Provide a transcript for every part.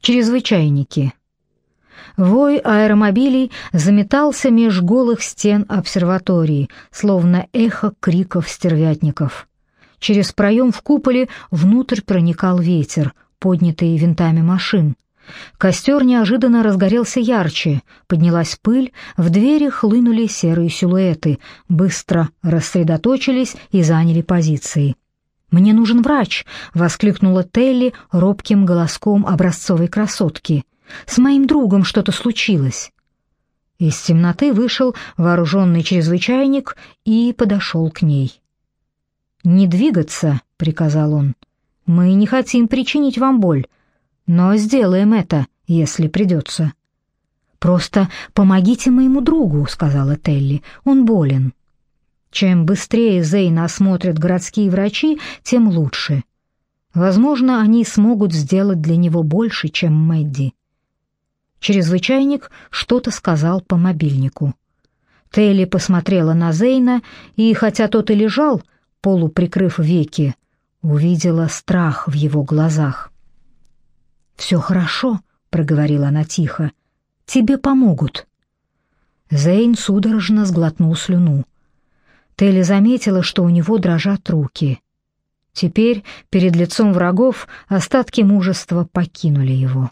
Чрезвычайники. Вой аэромобилей заметался меж голых стен обсерватории, словно эхо криков стервятников. Через проем в куполе внутрь проникал ветер, поднятый винтами машин. Костер неожиданно разгорелся ярче, поднялась пыль, в двери хлынули серые силуэты, быстро рассредоточились и заняли позиции. «Мне нужен врач!» — воскликнула Телли робким голоском образцовой красотки. «С моим другом что-то случилось». Из темноты вышел вооруженный чрезвычайник и подошел к ней. «Не двигаться», — приказал он. «Мы не хотим причинить вам боль, но сделаем это, если придется». «Просто помогите моему другу», — сказала Телли. «Он болен». Чем быстрее Зейна осмотрят городские врачи, тем лучше. Возможно, они смогут сделать для него больше, чем Мэдди. Чрезвычайник что-то сказал по мобильнику. Телли посмотрела на Зейна, и хотя тот и лежал, полуприкрыв веки, увидела страх в его глазах. «Все хорошо», — проговорила она тихо. «Тебе помогут». Зейн судорожно сглотнул слюну. Телли заметила, что у него дрожат руки. Теперь перед лицом врагов остатки мужества покинули его.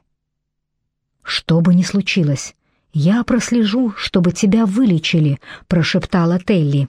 «Что бы ни случилось, я прослежу, чтобы тебя вылечили», — прошептала Телли.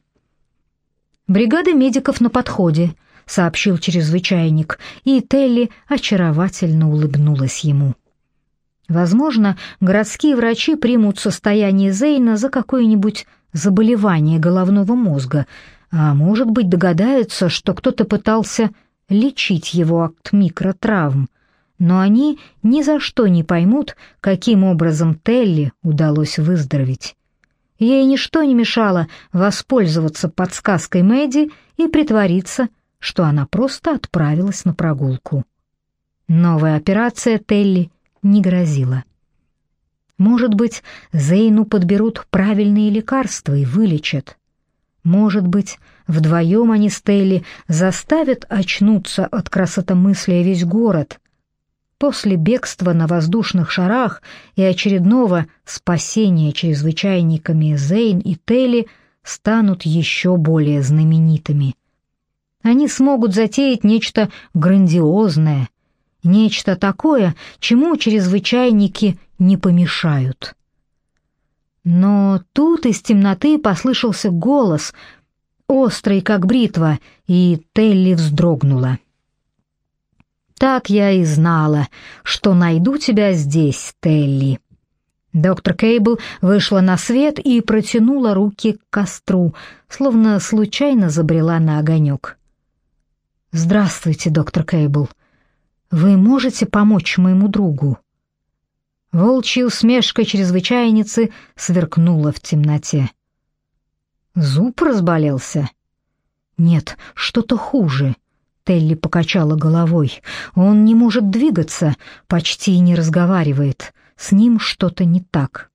«Бригада медиков на подходе», — сообщил чрезвычайник, и Телли очаровательно улыбнулась ему. Возможно, городские врачи примут состояние Зейна за какое-нибудь заболевание головного мозга, а может быть догадаются, что кто-то пытался лечить его от микротравм, но они ни за что не поймут, каким образом Телли удалось выздороветь. Ей ничто не мешало воспользоваться подсказкой Мэдди и притвориться, что она просто отправилась на прогулку. Новая операция Телли не грозила. Может быть, Зейну подберут правильные лекарства и вылечат. Может быть, вдвоем они с Телли заставят очнуться от красотомыслия весь город. После бегства на воздушных шарах и очередного спасения чрезвычайниками Зейн и Телли станут еще более знаменитыми. Они смогут затеять нечто грандиозное, нечто такое, чему чрезвычайники не помешают. Но тут из темноты послышался голос, острый как бритва, и Телли вздрогнула. «Так я и знала, что найду тебя здесь, Телли». Доктор Кейбл вышла на свет и протянула руки к костру, словно случайно забрела на огонек. «Здравствуйте, доктор Кейбл. Вы можете помочь моему другу?» Волчья усмешка чрезвычайницы сверкнула в темноте. «Зуб разболелся?» «Нет, что-то хуже». Телли покачала головой. «Он не может двигаться, почти не разговаривает. С ним что-то не так».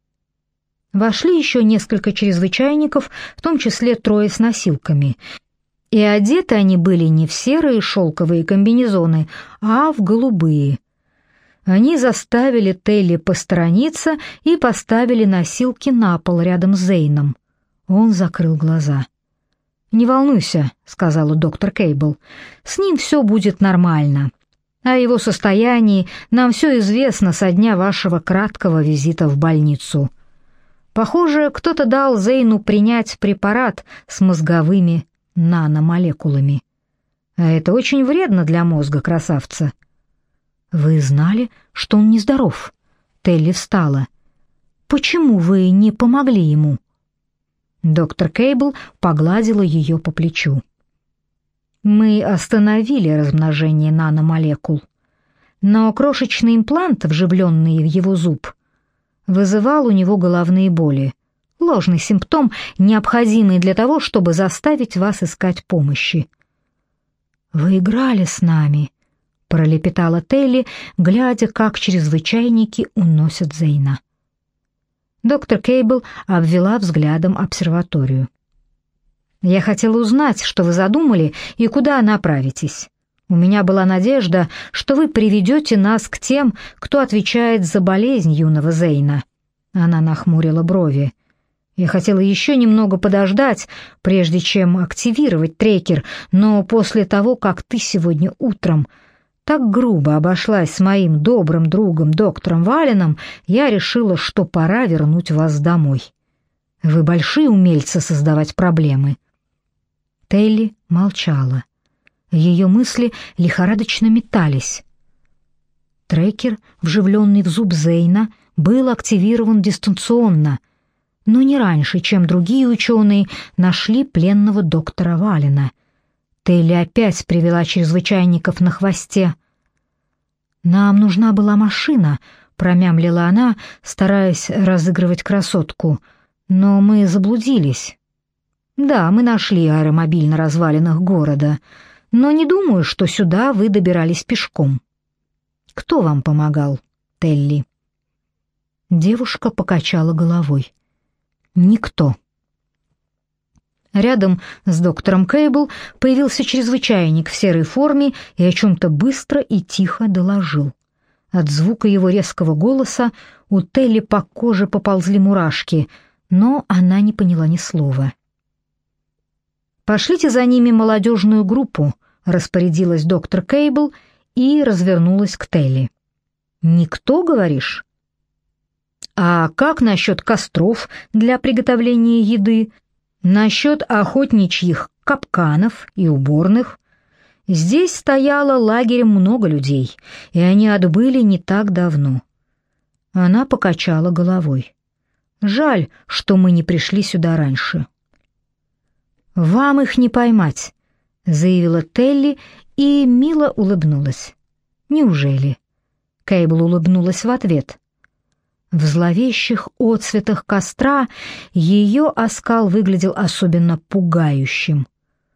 Вошли еще несколько чрезвычайников, в том числе 3 с носилками. И одеты они были не в серые шелковые комбинезоны, а в голубые. Они заставили Телли посторониться и поставили носилки на пол рядом с Зейном. Он закрыл глаза. «Не волнуйся», — сказала доктор Кейбл, — «с ним все будет нормально. О его состоянии нам все известно со дня вашего краткого визита в больницу. Похоже, кто-то дал Зейну принять препарат с мозговыми наномолекулами. А это очень вредно для мозга красавца». «Вы знали, что он нездоров?» Телли встала. «Почему вы не помогли ему?» Доктор Кейбл погладила ее по плечу. «Мы остановили размножение наномолекул, но крошечный имплант, вживленный в его зуб, вызывал у него головные боли, ложный симптом, необходимый для того, чтобы заставить вас искать помощи». «Вы играли с нами», — пролепетала Телли, глядя, как чрезвычайники уносят Зейна. Доктор Кейбл обвела взглядом обсерваторию. «Я хотела узнать, что вы задумали и куда направитесь. У меня была надежда, что вы приведете нас к тем, кто отвечает за болезнь юного Зейна». Она нахмурила брови. «Я хотела еще немного подождать, прежде чем активировать трекер, но после того, как ты сегодня утром так грубо обошлась с моим добрым другом доктором Валином, я решила, что пора вернуть вас домой. Вы большие умельцы создавать проблемы». Телли молчала. Ее мысли лихорадочно метались. Трекер, вживленный в зуб Зейна, был активирован дистанционно, но не раньше, чем другие ученые нашли пленного доктора Валина. Телли опять привела чрезвычайников на хвосте. «Нам нужна была машина», — промямлила она, стараясь разыгрывать красотку, — «но мы заблудились». «Да, мы нашли аэромобиль на развалинах города, но не думаю, что сюда вы добирались пешком». «Кто вам помогал, Телли?» Девушка покачала головой. «Никто». Рядом с доктором Кейбл появился чрезвычайник в серой форме и о чем-то быстро и тихо доложил. От звука его резкого голоса у Телли по коже поползли мурашки, но она не поняла ни слова. «Пошлите за ними молодежную группу», — распорядилась доктор Кейбл и развернулась к Телли. «Никто, говоришь? А как насчет костров для приготовления еды? Насчет охотничьих капканов и уборных? Здесь стояло лагерем много людей, и они отбыли не так давно». Она покачала головой. «Жаль, что мы не пришли сюда раньше». «Вам их не поймать», — заявила Телли и мило улыбнулась. «Неужели?» Кейбл улыбнулась в ответ. В зловещих отцветах костра ее оскал выглядел особенно пугающим.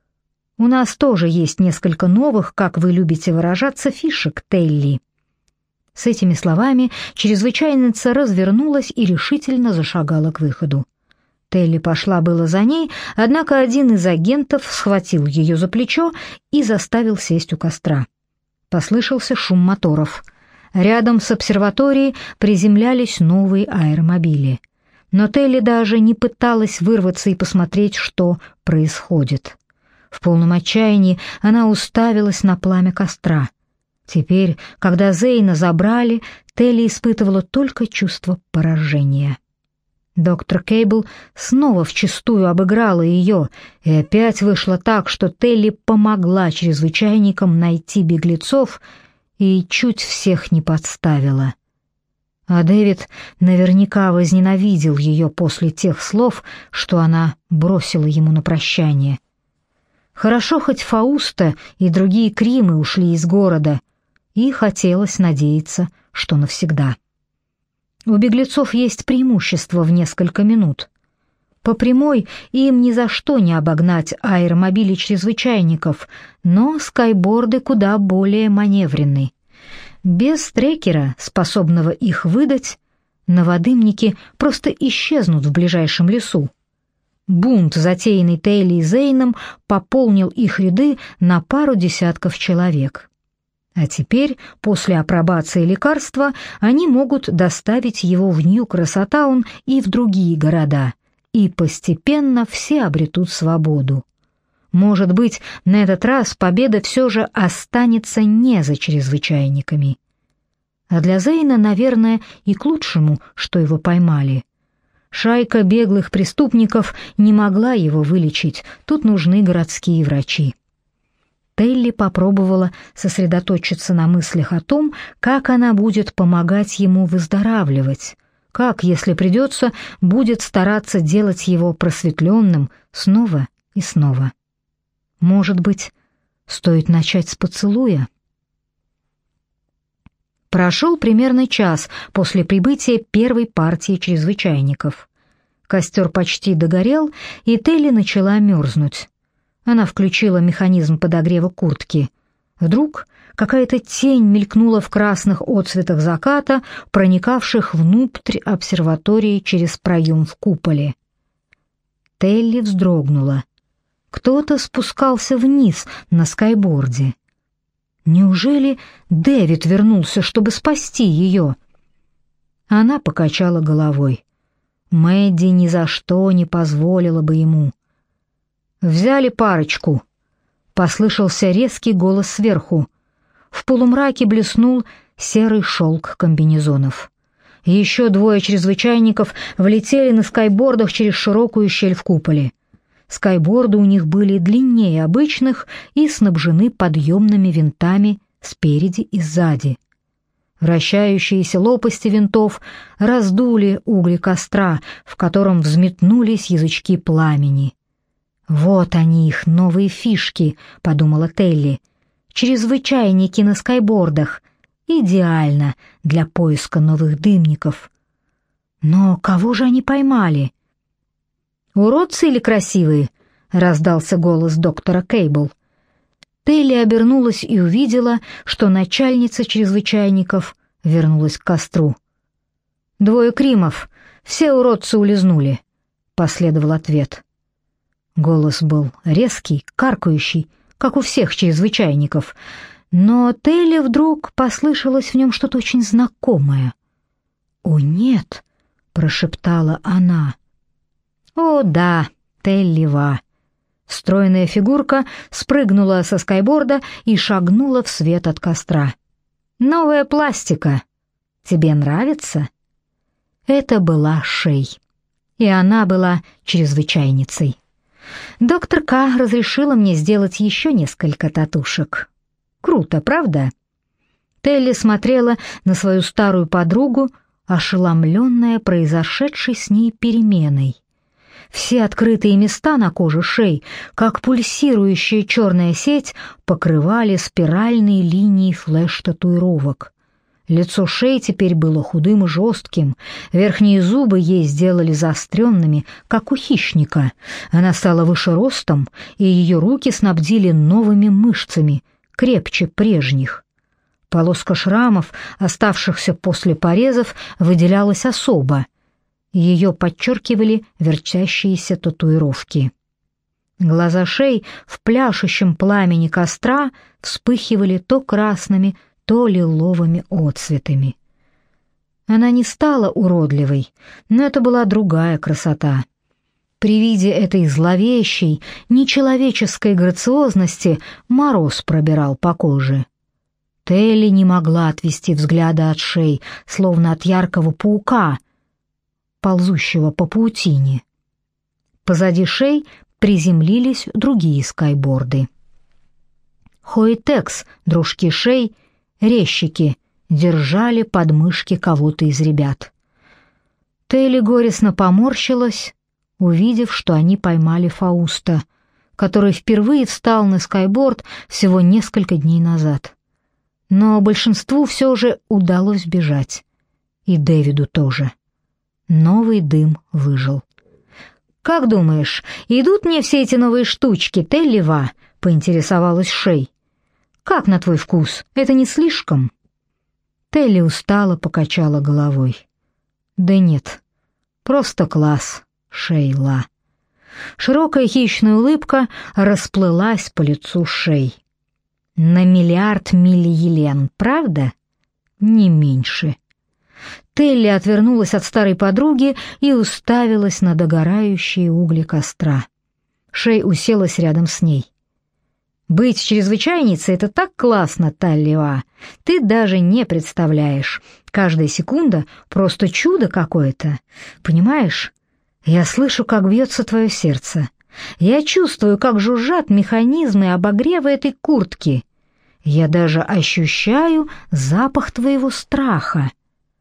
«У нас тоже есть несколько новых, как вы любите выражаться, фишек, Телли». С этими словами чрезвычайница развернулась и решительно зашагала к выходу. Телли пошла было за ней, однако один из агентов схватил ее за плечо и заставил сесть у костра. Послышался шум моторов. Рядом с обсерваторией приземлялись новые аэромобили. Но Телли даже не пыталась вырваться и посмотреть, что происходит. В полном отчаянии она уставилась на пламя костра. Теперь, когда Зейна забрали, Телли испытывала только чувство поражения. Доктор Кейбл снова вчистую обыграла ее, и опять вышло так, что Телли помогла чрезвычайникам найти беглецов и чуть всех не подставила. А Дэвид наверняка возненавидел ее после тех слов, что она бросила ему на прощание. Хорошо, хоть Фауста и другие Кримы ушли из города, и хотелось надеяться, что навсегда. У беглецов есть преимущество в несколько минут. По прямой им ни за что не обогнать аэромобили чрезвычайников, но скайборды куда более маневренны. Без трекера, способного их выдать, наводымники просто исчезнут в ближайшем лесу. Бунт, затеянный Телли и Зейном, пополнил их ряды на пару десятков человек. А теперь, после апробации лекарства, они могут доставить его в Нью-Красотаун и в другие города, и постепенно все обретут свободу. Может быть, на этот раз победа все же останется не за чрезвычайниками. А для Зейна, наверное, и к лучшему, что его поймали. Шайка беглых преступников не могла его вылечить, тут нужны городские врачи. Телли попробовала сосредоточиться на мыслях о том, как она будет помогать ему выздоравливать, как, если придется, будет стараться делать его просветленным снова и снова. Может быть, стоит начать с поцелуя? Прошел примерно час после прибытия первой партии чрезвычайников. Костер почти догорел, и Телли начала мерзнуть. Она включила механизм подогрева куртки. Вдруг какая-то тень мелькнула в красных отсветах заката, проникавших внутрь обсерватории через проем в куполе. Телли вздрогнула. Кто-то спускался вниз на скайборде. Неужели Дэвид вернулся, чтобы спасти ее? Она покачала головой. Мэдди ни за что не позволила бы ему. «Взяли парочку», — послышался резкий голос сверху. В полумраке блеснул серый шелк комбинезонов. Еще двое чрезвычайников влетели на скайбордах через широкую щель в куполе. Скайборды у них были длиннее обычных и снабжены подъемными винтами спереди и сзади. Вращающиеся лопасти винтов раздули угли костра, в котором взметнулись язычки пламени. «Вот они, их новые фишки», — подумала Телли. «Чрезвычайники на скайбордах. Идеально для поиска новых дымников». Но кого же они поймали? «Уродцы или красивые?» — раздался голос доктора Кейбл. Телли обернулась и увидела, что начальница чрезвычайников вернулась к костру. «Двое Кримов, все уродцы улизнули», — последовал ответ. Голос был резкий, каркающий, как у всех чрезвычайников, но Телли вдруг послышалось в нем что-то очень знакомое. «О, нет!» — прошептала она. «О, да, Телли-Ва». Стройная фигурка спрыгнула со скайборда и шагнула в свет от костра. «Новая пластика. Тебе нравится?» Это была Шей, и она была чрезвычайницей. Доктор К. разрешила мне сделать еще несколько татушек. Круто, правда? Телли смотрела на свою старую подругу, ошеломленная произошедшей с ней переменой. Все открытые места на коже Шей, как пульсирующая черная сеть, покрывали спиральные линии флеш-татуировок. Лицо Шей теперь было худым и жестким, верхние зубы ей сделали заостренными, как у хищника. Она стала выше ростом, и ее руки снабдили новыми мышцами, крепче прежних. Полоска шрамов, оставшихся после порезов, выделялась особо. Ее подчеркивали вертящиеся татуировки. Глаза Шей в пляшущем пламени костра вспыхивали то красными, то лиловыми отцветами. Она не стала уродливой, но это была другая красота. При виде этой зловещей, нечеловеческой грациозности мороз пробирал по коже. Телли не могла отвести взгляда от Шей, словно от яркого паука, ползущего по паутине. Позади Шей приземлились другие скайборды. Хойтекс, дружки Шей, резчики, держали под мышки кого-то из ребят. Телли горестно поморщилась, увидев, что они поймали Фауста, который впервые встал на скайборд всего несколько дней назад. Но большинству все же удалось бежать. И Дэвиду тоже. Новый дым выжил. «Как думаешь, идут мне все эти новые штучки, Телли-Ва?» — поинтересовалась Шей. «Как на твой вкус? Это не слишком?» Телли устало покачала головой. «Да нет, просто класс, Шейла». Широкая хищная улыбка расплылась по лицу Шей. «На миллиард миллиелен, правда? Не меньше». Телли отвернулась от старой подруги и уставилась на догорающие угли костра. Шей уселась рядом с ней. «Быть чрезвычайницей — это так классно, Талли-Ва. Ты даже не представляешь. Каждая секунда — просто чудо какое-то. Понимаешь? Я слышу, как бьется твое сердце. Я чувствую, как жужжат механизмы обогрева этой куртки. Я даже ощущаю запах твоего страха.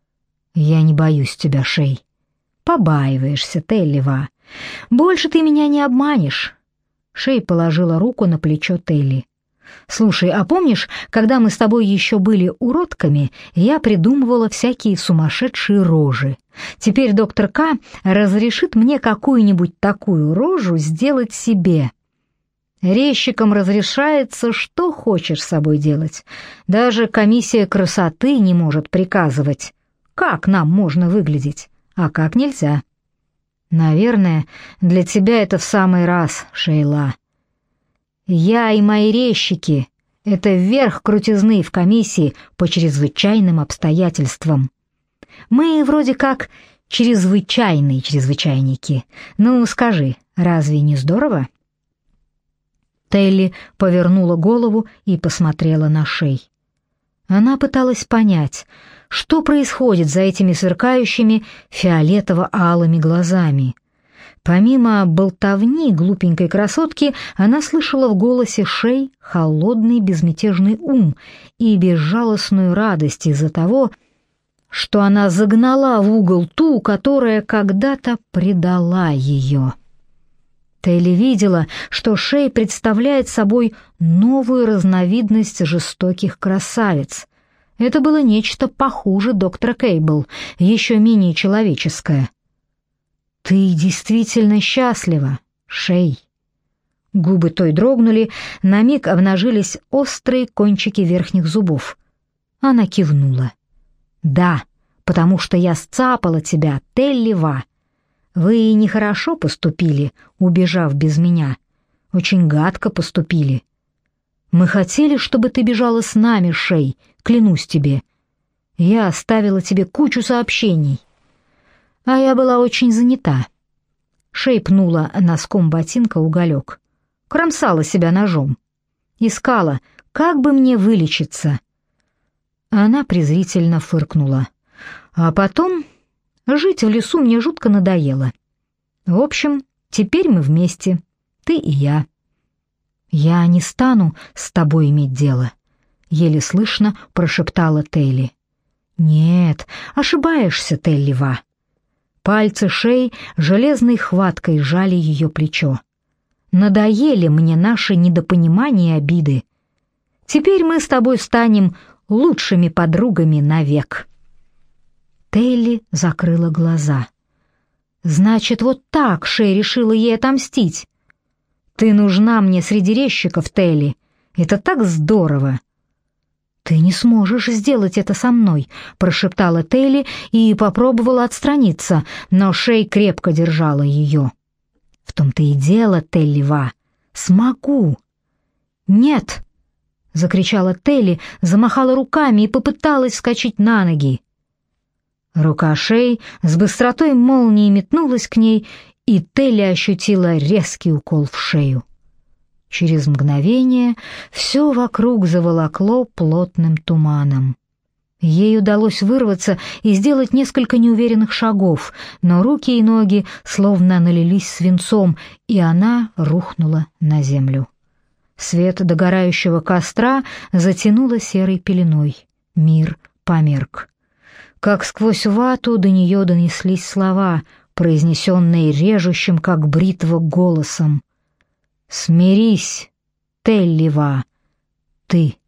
Я не боюсь тебя, Шей. Побаиваешься, Телли-Ва. Больше ты меня не обманешь». Шей положила руку на плечо Телли. «Слушай, а помнишь, когда мы с тобой еще были уродками, я придумывала всякие сумасшедшие рожи? Теперь доктор К. разрешит мне какую-нибудь такую рожу сделать себе. Резчикам разрешается, что хочешь с собой делать. Даже комиссия красоты не может приказывать, как нам можно выглядеть, а как нельзя. Наверное, для тебя это в самый раз, Шейла. Я и мои резчики Это верх крутизны в комиссии по чрезвычайным обстоятельствам. Мы вроде как чрезвычайные чрезвычайники. Ну, скажи, разве не здорово?» Телли повернула голову и посмотрела на Шей. Она пыталась понять, что происходит за этими сверкающими фиолетово-алыми глазами. Помимо болтовни глупенькой красотки, она слышала в голосе Шей холодный безмятежный ум и безжалостную радость из-за того, что она загнала в угол ту, которая когда-то предала ее. Телли видела, что Шей представляет собой новую разновидность жестоких красавиц. Это было нечто похуже доктора Кейбл, еще менее человеческое. «Ты действительно счастлива, Шей?» Губы той дрогнули, на миг обнажились острые кончики верхних зубов. Она кивнула. «Да, потому что я сцапала тебя, Телли Ва. Вы нехорошо поступили, убежав без меня. Очень гадко поступили. Мы хотели, чтобы ты бежала с нами, Шей, клянусь тебе. Я оставила тебе кучу сообщений. А я была очень занята». Шей пнула носком ботинка уголек. Кромсала себя ножом. Искала, как бы мне вылечиться. Она презрительно фыркнула. А потом жить в лесу мне жутко надоело. В общем, теперь мы вместе, ты и я. «Я не стану с тобой иметь дело», — еле слышно прошептала Телли. «Нет, ошибаешься, Телли Ва». Пальцы Шей железной хваткой сжали ее плечо. «Надоели мне наши недопонимания и обиды. Теперь мы с тобой станем лучшими подругами навек». Телли закрыла глаза. «Значит, вот так Шей решила ей отомстить. Ты нужна мне среди резчиков, Телли. Это так здорово!» «Ты не сможешь сделать это со мной», — прошептала Телли и попробовала отстраниться, но Шей крепко держала ее. «В том-то и дело, Телли Ва. Смогу». «Нет!» — закричала Телли, замахала руками и попыталась вскочить на ноги. Рука Шей с быстротой молнии метнулась к ней, и Телли ощутила резкий укол в шею. Через мгновение все вокруг заволокло плотным туманом. Ей удалось вырваться и сделать несколько неуверенных шагов, но руки и ноги словно налились свинцом, и она рухнула на землю. Свет догорающего костра затянуло серой пеленой. Мир померк. Как сквозь вату до нее донеслись слова, произнесенные режущим, как бритва, голосом. «Смирись, Телли Ва, ты